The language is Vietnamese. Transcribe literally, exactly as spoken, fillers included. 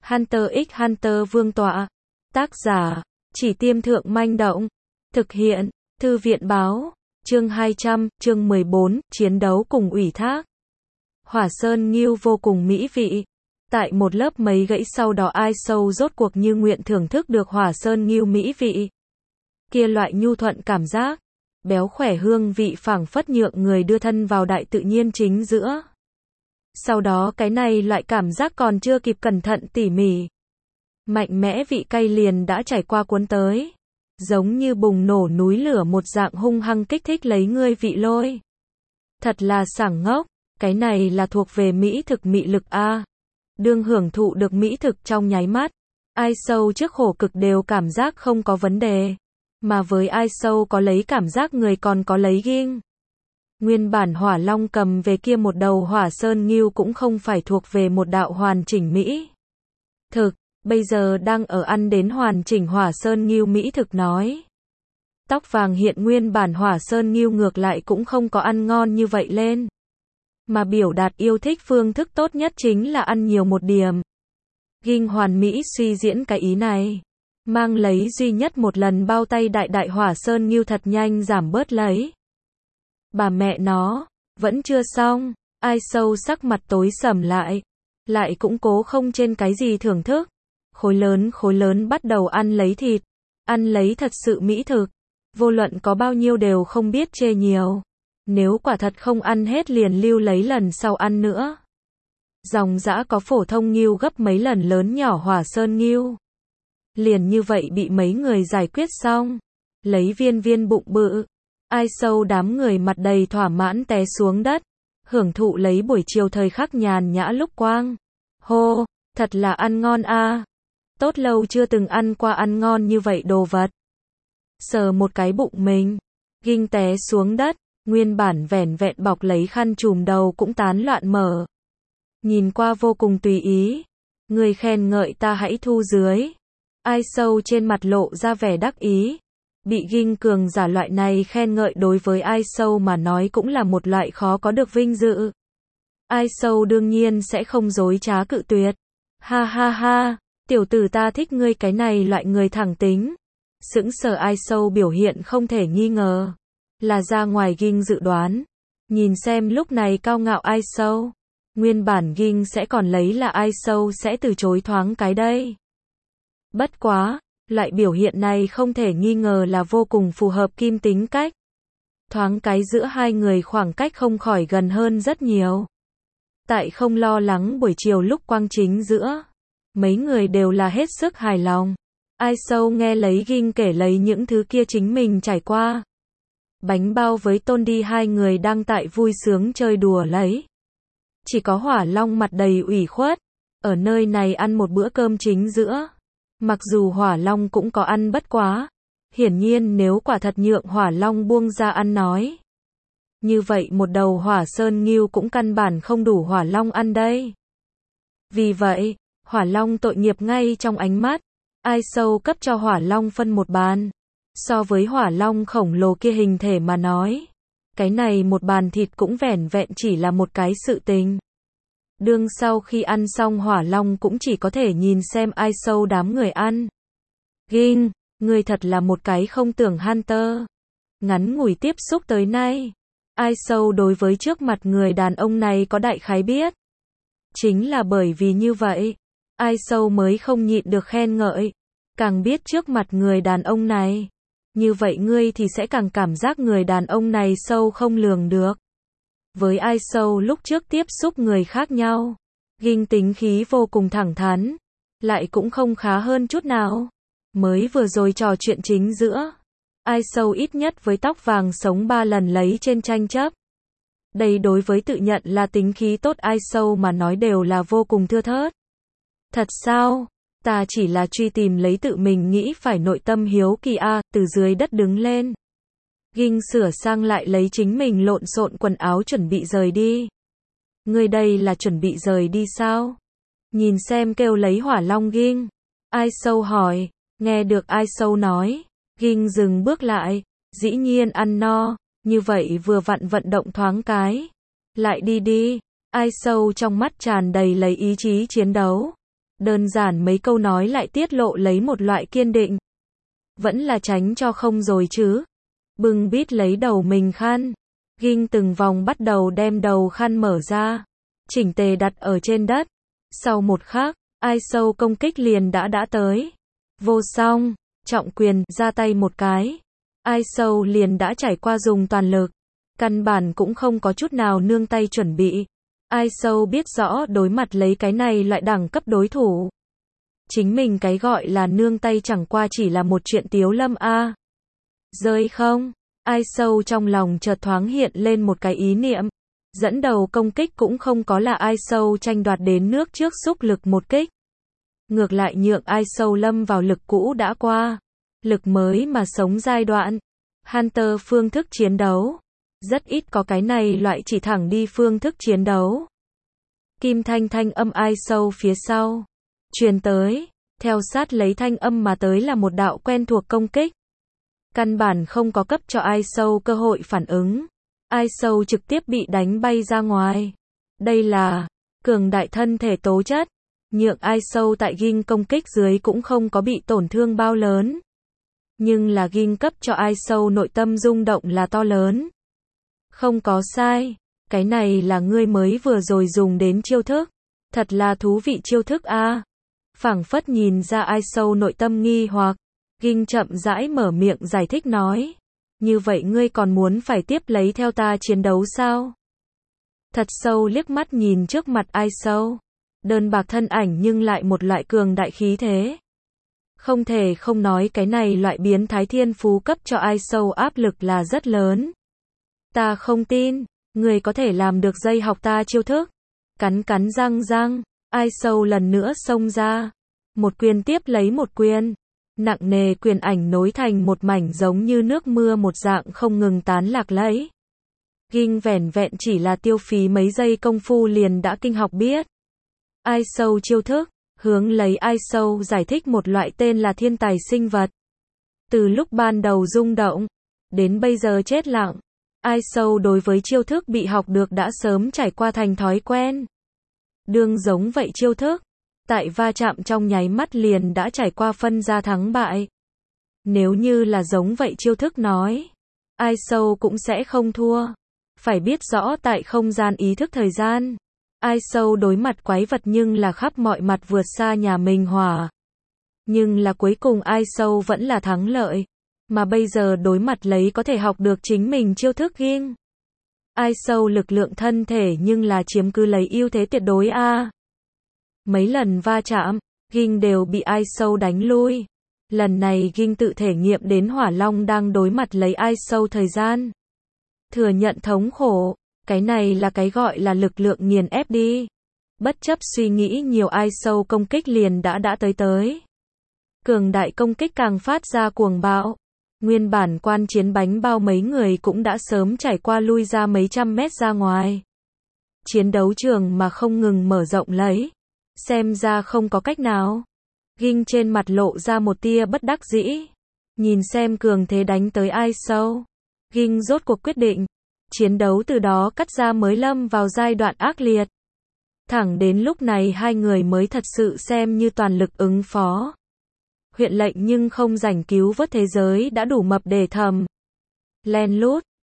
Hunter x Hunter Vương tọa. Tác giả, Chỉ Tiêm Thượng Manh Động. Thực hiện, Thư viện Báo. Chương hai trăm, chương mười bốn, chiến đấu cùng ủy thác. Hỏa sơn nghiêu vô cùng mỹ vị. Tại một lớp mấy gãy sau đó ai sâu rốt cuộc như nguyện thưởng thức được hỏa sơn nghiêu mỹ vị. Kia loại nhu thuận cảm giác, béo khỏe hương vị phảng phất nhượng người đưa thân vào đại tự nhiên chính giữa. Sau đó cái này loại cảm giác còn chưa kịp cẩn thận tỉ mỉ. Mạnh mẽ vị cay liền đã trải qua cuốn tới. Giống như bùng nổ núi lửa một dạng hung hăng kích thích lấy ngươi vị lôi. Thật là sảng ngốc, cái này là thuộc về mỹ thực mị lực a. Đương hưởng thụ được mỹ thực trong nháy mắt, ai sâu trước khổ cực đều cảm giác không có vấn đề. Mà với ai sâu có lấy cảm giác người còn có lấy ghinh. Nguyên bản hỏa long cầm về kia một đầu hỏa sơn nghiêu cũng không phải thuộc về một đạo hoàn chỉnh mỹ thực, bây giờ đang ở ăn đến hoàn chỉnh hỏa sơn nghiêu mỹ thực nói. Tóc vàng hiện nguyên bản hỏa sơn nghiêu ngược lại cũng không có ăn ngon như vậy lên. Mà biểu đạt yêu thích phương thức tốt nhất chính là ăn nhiều một điểm. Ghinh hoàn mỹ suy diễn cái ý này. Mang lấy duy nhất một lần bao tay đại đại hỏa sơn nghiêu thật nhanh giảm bớt lấy. Bà mẹ nó, vẫn chưa xong, ai sâu sắc mặt tối sầm lại. Lại cũng cố không trên cái gì thưởng thức. Khối lớn khối lớn bắt đầu ăn lấy thịt. Ăn lấy thật sự mỹ thực. Vô luận có bao nhiêu đều không biết chê nhiều. Nếu quả thật không ăn hết liền lưu lấy lần sau ăn nữa. Dòng dã có phổ thông nghiêu gấp mấy lần lớn nhỏ hỏa sơn nghiêu. Liền như vậy bị mấy người giải quyết xong. Lấy viên viên bụng bự. Ai sâu đám người mặt đầy thỏa mãn té xuống đất. Hưởng thụ lấy buổi chiều thời khắc nhàn nhã lúc quang. Hô, thật là ăn ngon a. Tốt lâu chưa từng ăn qua ăn ngon như vậy đồ vật. Sờ một cái bụng mình. Ghinh té xuống đất. Nguyên bản vẻn vẹn bọc lấy khăn trùm đầu cũng tán loạn mở. Nhìn qua vô cùng tùy ý. Người khen ngợi ta hãy thu dưới. Ai sâu trên mặt lộ ra vẻ đắc ý. Bị ghinh cường giả loại này khen ngợi đối với ai sâu mà nói cũng là một loại khó có được vinh dự. Ai sâu đương nhiên sẽ không dối trá cự tuyệt. Ha ha ha, tiểu tử ta thích ngươi cái này loại người thẳng tính. Sững sờ ai sâu biểu hiện không thể nghi ngờ. Là ra ngoài ghinh dự đoán. Nhìn xem lúc này cao ngạo ai sâu. Nguyên bản ghinh sẽ còn lấy là ai sâu sẽ từ chối thoáng cái đây. Bất quá, loại biểu hiện này không thể nghi ngờ là vô cùng phù hợp kim tính cách. Thoáng cái giữa hai người khoảng cách không khỏi gần hơn rất nhiều. Tại không lo lắng buổi chiều lúc quang chính giữa. Mấy người đều là hết sức hài lòng. Ai sâu nghe lấy ghinh kể lấy những thứ kia chính mình trải qua. Bánh bao với tôn đi hai người đang tại vui sướng chơi đùa lấy. Chỉ có hỏa long mặt đầy ủy khuất. Ở nơi này ăn một bữa cơm chính giữa. Mặc dù hỏa long cũng có ăn bất quá. Hiển nhiên nếu quả thật nhượng hỏa long buông ra ăn nói. Như vậy một đầu hỏa sơn nghiêu cũng căn bản không đủ hỏa long ăn đây. Vì vậy, hỏa long tội nghiệp ngay trong ánh mắt. Ai sâu cấp cho hỏa long phân một bàn. So với hỏa long khổng lồ kia hình thể mà nói. Cái này một bàn thịt cũng vẻn vẹn chỉ là một cái sự tình. Đương sau khi ăn xong hỏa long cũng chỉ có thể nhìn xem ai sâu đám người ăn. Ghinh, người thật là một cái không tưởng Hunter. Ngắn ngủi tiếp xúc tới nay. Ai sâu đối với trước mặt người đàn ông này có đại khái biết. Chính là bởi vì như vậy. Ai sâu mới không nhịn được khen ngợi. Càng biết trước mặt người đàn ông này. Như vậy ngươi thì sẽ càng cảm giác người đàn ông này sâu không lường được. Với ai sâu lúc trước tiếp xúc người khác nhau. Ghinh tính khí vô cùng thẳng thắn. Lại cũng không khá hơn chút nào. Mới vừa rồi trò chuyện chính giữa. Ai sâu ít nhất với tóc vàng sống ba lần lấy trên tranh chấp. Đây đối với tự nhận là tính khí tốt ai sâu mà nói đều là vô cùng thưa thớt. Thật sao? Ta chỉ là truy tìm lấy tự mình nghĩ phải nội tâm hiếu kỳ a, từ dưới đất đứng lên. Ghinh sửa sang lại lấy chính mình lộn xộn quần áo chuẩn bị rời đi. Ngươi đây là chuẩn bị rời đi sao? Nhìn xem kêu lấy hỏa long ghinh. Ai sâu hỏi, nghe được ai sâu nói. Ghinh dừng bước lại, dĩ nhiên ăn no, như vậy vừa vặn vận động thoáng cái. Lại đi đi, ai sâu trong mắt tràn đầy lấy ý chí chiến đấu. Đơn giản mấy câu nói lại tiết lộ lấy một loại kiên định. Vẫn là tránh cho không rồi chứ. Bưng bít lấy đầu mình khăn. Ghim từng vòng bắt đầu đem đầu khăn mở ra. Chỉnh tề đặt ở trên đất. Sau một khắc, ai sâu công kích liền đã đã tới. Vô song, trọng quyền, ra tay một cái. Ai sâu liền đã trải qua dùng toàn lực. Căn bản cũng không có chút nào nương tay chuẩn bị. Ai sâu biết rõ đối mặt lấy cái này loại đẳng cấp đối thủ. Chính mình cái gọi là nương tay chẳng qua chỉ là một chuyện tiếu lâm a. Rơi không? Ai sâu trong lòng chợt thoáng hiện lên một cái ý niệm. Dẫn đầu công kích cũng không có là ai sâu tranh đoạt đến nước trước xúc lực một kích. Ngược lại nhượng ai sâu lâm vào lực cũ đã qua. Lực mới mà sống giai đoạn. Hunter phương thức chiến đấu. Rất ít có cái này loại chỉ thẳng đi phương thức chiến đấu. Kim thanh thanh âm ai sâu phía sau. Truyền tới. Theo sát lấy thanh âm mà tới là một đạo quen thuộc công kích. Căn bản không có cấp cho ai sâu cơ hội phản ứng. Ai sâu trực tiếp bị đánh bay ra ngoài. Đây là cường đại thân thể tố chất. Nhượng ai sâu tại ghim công kích dưới cũng không có bị tổn thương bao lớn. Nhưng là ghim cấp cho ai sâu nội tâm rung động là to lớn. Không có sai. Cái này là ngươi mới vừa rồi dùng đến chiêu thức. Thật là thú vị chiêu thức a. Phảng phất nhìn ra ai sâu nội tâm nghi hoặc. Ghim chậm rãi mở miệng giải thích nói. Như vậy ngươi còn muốn phải tiếp lấy theo ta chiến đấu sao? Thật sâu liếc mắt nhìn trước mặt ai sâu. Đơn bạc thân ảnh nhưng lại một loại cường đại khí thế. Không thể không nói cái này loại biến thái thiên phú cấp cho ai sâu áp lực là rất lớn. Ta không tin, người có thể làm được dây học ta chiêu thức. Cắn cắn răng răng, ai sâu lần nữa xông ra. Một quyền tiếp lấy một quyền. Nặng nề quyền ảnh nối thành một mảnh giống như nước mưa một dạng không ngừng tán lạc lấy. Ghim vẻn vẹn chỉ là tiêu phí mấy giây công phu liền đã kinh học biết. Ai sâu chiêu thức, hướng lấy ai sâu giải thích một loại tên là thiên tài sinh vật. Từ lúc ban đầu rung động, đến bây giờ chết lặng. Ai sâu đối với chiêu thức bị học được đã sớm trải qua thành thói quen. Đương giống vậy chiêu thức. Tại va chạm trong nháy mắt liền đã trải qua phân ra thắng bại. Nếu như là giống vậy chiêu thức nói, ai sâu cũng sẽ không thua. Phải biết rõ tại không gian ý thức thời gian, ai sâu đối mặt quái vật nhưng là khắp mọi mặt vượt xa nhà mình hỏa. Nhưng là cuối cùng ai sâu vẫn là thắng lợi. Mà bây giờ đối mặt lấy có thể học được chính mình chiêu thức ghim. Ai sâu lực lượng thân thể nhưng là chiếm cứ lấy ưu thế tuyệt đối a. Mấy lần va chạm, ghim đều bị ai sâu đánh lui. Lần này ghim tự thể nghiệm đến hỏa long đang đối mặt lấy ai sâu thời gian. Thừa nhận thống khổ, cái này là cái gọi là lực lượng nghiền ép đi. Bất chấp suy nghĩ nhiều ai sâu công kích liền đã đã tới tới. Cường đại công kích càng phát ra cuồng bạo. Nguyên bản quan chiến bánh bao mấy người cũng đã sớm trải qua lui ra mấy trăm mét ra ngoài. Chiến đấu trường mà không ngừng mở rộng lấy. Xem ra không có cách nào. Ghim trên mặt lộ ra một tia bất đắc dĩ. Nhìn xem cường thế đánh tới ai sâu. Ghim rốt cuộc quyết định. Chiến đấu từ đó cắt ra mới lâm vào giai đoạn ác liệt. Thẳng đến lúc này hai người mới thật sự xem như toàn lực ứng phó. Huyện lệnh nhưng không rảnh cứu vớt thế giới đã đủ mập để thầm. Len lút,